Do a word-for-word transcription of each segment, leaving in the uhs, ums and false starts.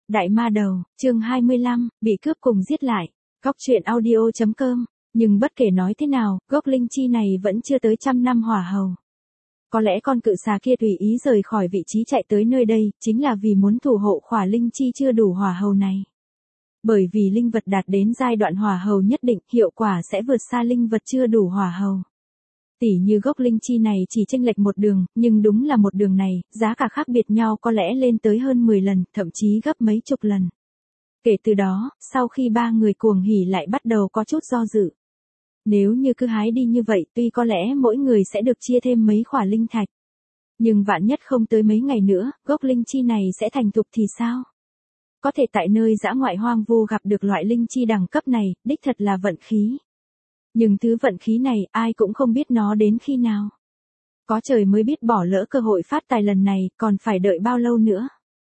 Đại ma đầu, chương hai mươi lăm, bị cướp cùng giết lại. Góc truyện audio chấm com. Nhưng bất kể nói thế nào, gốc linh chi này vẫn chưa tới trăm năm hỏa hầu. Có lẽ con cự xà kia tùy ý rời khỏi vị trí chạy tới nơi đây, chính là vì muốn thủ hộ khỏa linh chi chưa đủ hỏa hầu này. Bởi vì linh vật đạt đến giai đoạn hỏa hầu nhất định, hiệu quả sẽ vượt xa linh vật chưa đủ hỏa hầu. Tỉ như gốc linh chi này chỉ chênh lệch một đường, nhưng đúng là một đường này, giá cả khác biệt nhau có lẽ lên tới hơn mười lần, thậm chí gấp mấy chục lần. Kể từ đó, sau khi ba người cuồng hỉ lại bắt đầu có chút do dự. Nếu như cứ hái đi như vậy, tuy có lẽ mỗi người sẽ được chia thêm mấy khỏa linh thạch. Nhưng vạn nhất không tới mấy ngày nữa, gốc linh chi này sẽ thành thục thì sao? Có thể tại nơi dã ngoại hoang vu gặp được loại linh chi đẳng cấp này, đích thật là vận khí. Nhưng thứ vận khí này ai cũng không biết nó đến khi nào. Có trời mới biết bỏ lỡ cơ hội phát tài lần này còn phải đợi bao lâu nữa.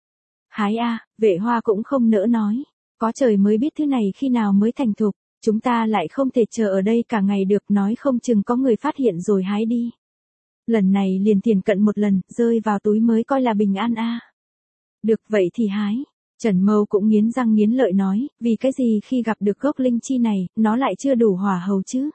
Hái a, Vệ Hoa cũng không nỡ nói. Có trời mới biết thứ này khi nào mới thành thục. Chúng ta lại không thể chờ ở đây cả ngày được, nói không chừng có người phát hiện rồi hái đi. Lần này liền tiền cận một lần, rơi vào túi mới coi là bình an a. Được vậy thì hái. Trần Mâu cũng nghiến răng nghiến lợi nói, vì cái gì khi gặp được gốc linh chi này, nó lại chưa đủ hỏa hầu chứ?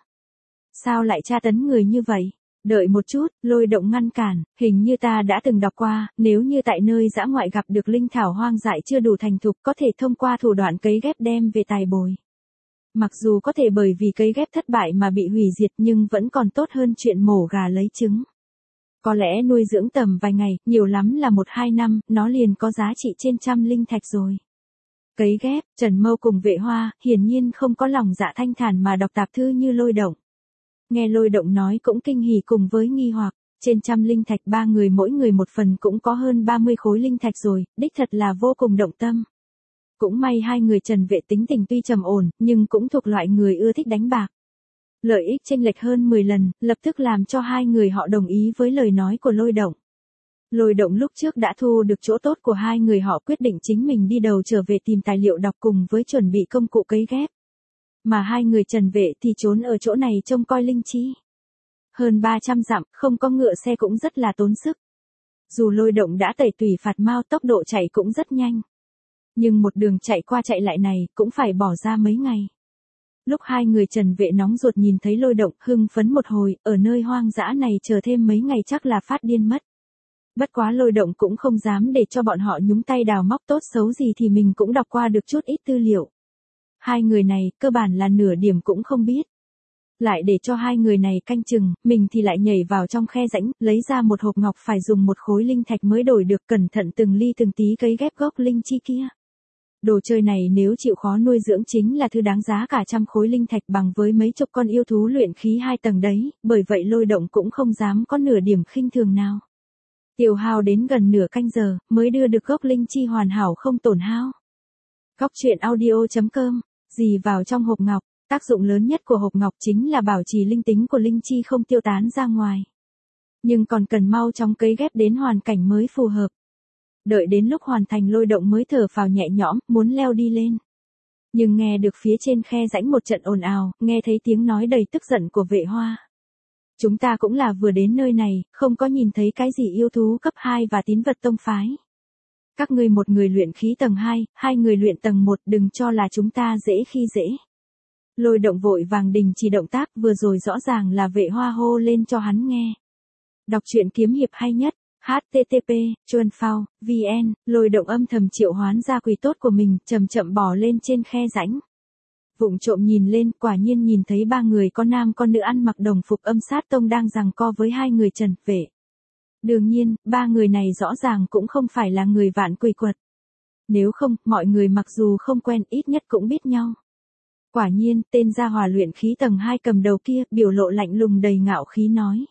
Sao lại tra tấn người như vậy? Đợi một chút, Lôi Động ngăn cản, hình như ta đã từng đọc qua, nếu như tại nơi dã ngoại gặp được linh thảo hoang dại chưa đủ thành thục có thể thông qua thủ đoạn cấy ghép đem về tài bồi. Mặc dù có thể bởi vì cấy ghép thất bại mà bị hủy diệt nhưng vẫn còn tốt hơn chuyện mổ gà lấy trứng. Có lẽ nuôi dưỡng tầm vài ngày, nhiều lắm là một hai năm, nó liền có giá trị trên trăm linh thạch rồi. Cấy ghép, Trần Mâu cùng Vệ Hoa, hiển nhiên không có lòng dạ thanh thản mà đọc tạp thư như Lôi Động. Nghe Lôi Động nói cũng kinh hỉ cùng với nghi hoặc, trên trăm linh thạch ba người mỗi người một phần cũng có hơn ba mươi khối linh thạch rồi, đích thật là vô cùng động tâm. Cũng may hai người Trần Vệ tính tình tuy trầm ổn, nhưng cũng thuộc loại người ưa thích đánh bạc. Lợi ích chênh lệch hơn mười lần, lập tức làm cho hai người họ đồng ý với lời nói của Lôi Động. Lôi Động lúc trước đã thu được chỗ tốt của hai người họ, quyết định chính mình đi đầu trở về tìm tài liệu đọc cùng với chuẩn bị công cụ cấy ghép. Mà hai người Trần Vệ thì trốn ở chỗ này trông coi linh chi. Hơn ba trăm dặm, không có ngựa xe cũng rất là tốn sức. Dù Lôi Động đã tẩy tùy phạt mao, tốc độ chạy cũng rất nhanh. Nhưng một đường chạy qua chạy lại này cũng phải bỏ ra mấy ngày. Lúc hai người Trần Vệ nóng ruột nhìn thấy Lôi Động, hưng phấn một hồi, ở nơi hoang dã này chờ thêm mấy ngày chắc là phát điên mất. Bất quá Lôi Động cũng không dám để cho bọn họ nhúng tay đào móc, tốt xấu gì thì mình cũng đọc qua được chút ít tư liệu. Hai người này, cơ bản là nửa điểm cũng không biết. Lại để cho hai người này canh chừng, mình thì lại nhảy vào trong khe rãnh, lấy ra một hộp ngọc phải dùng một khối linh thạch mới đổi được, cẩn thận từng ly từng tí cấy ghép gốc linh chi kia. Đồ chơi này nếu chịu khó nuôi dưỡng chính là thứ đáng giá cả trăm khối linh thạch bằng với mấy chục con yêu thú luyện khí hai tầng đấy, bởi vậy Lôi Động cũng không dám có nửa điểm khinh thường nào. Tiêu hao đến gần nửa canh giờ, mới đưa được gốc linh chi hoàn hảo không tổn hao. Góc truyện audio chấm com, gì vào trong hộp ngọc, tác dụng lớn nhất của hộp ngọc chính là bảo trì linh tính của linh chi không tiêu tán ra ngoài. Nhưng còn cần mau chóng cấy ghép đến hoàn cảnh mới phù hợp. Đợi đến lúc hoàn thành Lôi Động mới thở phào nhẹ nhõm, muốn leo đi lên. Nhưng nghe được phía trên khe rãnh một trận ồn ào, nghe thấy tiếng nói đầy tức giận của Vệ Hoa. Chúng ta cũng là vừa đến nơi này, không có nhìn thấy cái gì yêu thú cấp hai và tín vật tông phái. Các ngươi một người luyện khí tầng hai, hai người luyện tầng một, đừng cho là chúng ta dễ khi dễ. Lôi Động vội vàng đình chỉ động tác, vừa rồi rõ ràng là Vệ Hoa hô lên cho hắn nghe. Đọc truyện kiếm hiệp hay nhất. H T T P, Chuan Phao, V N, Lôi Động âm thầm triệu hoán ra quỷ tốt của mình, chậm chậm bò lên trên khe rãnh. Vụng trộm nhìn lên, quả nhiên nhìn thấy ba người con nam con nữ ăn mặc đồng phục Âm Sát Tông đang giằng co với hai người Trần Vệ. Đương nhiên, ba người này rõ ràng cũng không phải là người Vạn Quỷ Quật. Nếu không, mọi người mặc dù không quen ít nhất cũng biết nhau. Quả nhiên, tên gia hỏa luyện khí tầng hai cầm đầu kia, biểu lộ lạnh lùng đầy ngạo khí nói.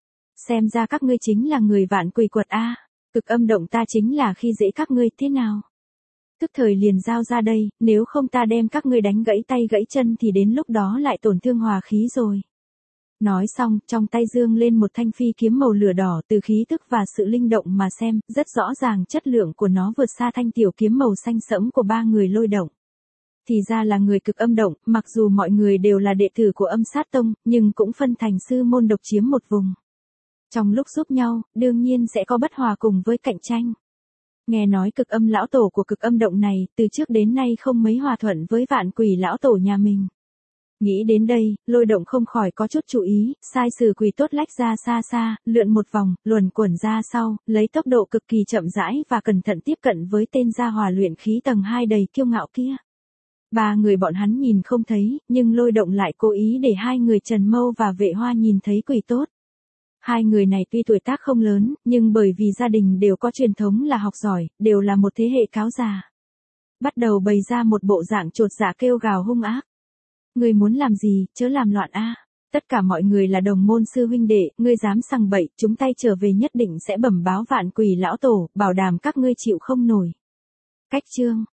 Xem ra các ngươi chính là người Vạn Quỷ Quật a, Cực Âm Động ta chính là khi dễ các ngươi thế nào? Tức thời liền giao ra đây, nếu không ta đem các ngươi đánh gãy tay gãy chân thì đến lúc đó lại tổn thương hòa khí rồi. Nói xong, trong tay dương lên một thanh phi kiếm màu lửa đỏ, từ khí tức và sự linh động mà xem, rất rõ ràng chất lượng của nó vượt xa thanh tiểu kiếm màu xanh sẫm của ba người Lôi Động. Thì ra là người Cực Âm Động, mặc dù mọi người đều là đệ tử của Âm Sát Tông, nhưng cũng phân thành sư môn độc chiếm một vùng. Trong lúc giúp nhau, đương nhiên sẽ có bất hòa cùng với cạnh tranh. Nghe nói cực âm lão tổ của cực âm động này, từ trước đến nay không mấy hòa thuận với vạn quỷ lão tổ nhà mình. Nghĩ đến đây, Lôi Động không khỏi có chút chú ý, sai sử quỷ tốt lách ra xa xa, lượn một vòng, luồn quẩn ra sau, lấy tốc độ cực kỳ chậm rãi và cẩn thận tiếp cận với tên gia hỏa luyện khí tầng hai đầy kiêu ngạo kia. Ba người bọn hắn nhìn không thấy, nhưng Lôi Động lại cố ý để hai người Trần Mâu và Vệ Hoa nhìn thấy quỷ tốt. Hai người này tuy tuổi tác không lớn, nhưng bởi vì gia đình đều có truyền thống là học giỏi, đều là một thế hệ cáo già. Bắt đầu bày ra một bộ dạng chột dạ kêu gào hung ác. Ngươi muốn làm gì, chớ làm loạn a. Tất cả mọi người là đồng môn sư huynh đệ, ngươi dám sằng bậy, chúng tay trở về nhất định sẽ bẩm báo vạn quỷ lão tổ, bảo đảm các ngươi chịu không nổi. Cách chương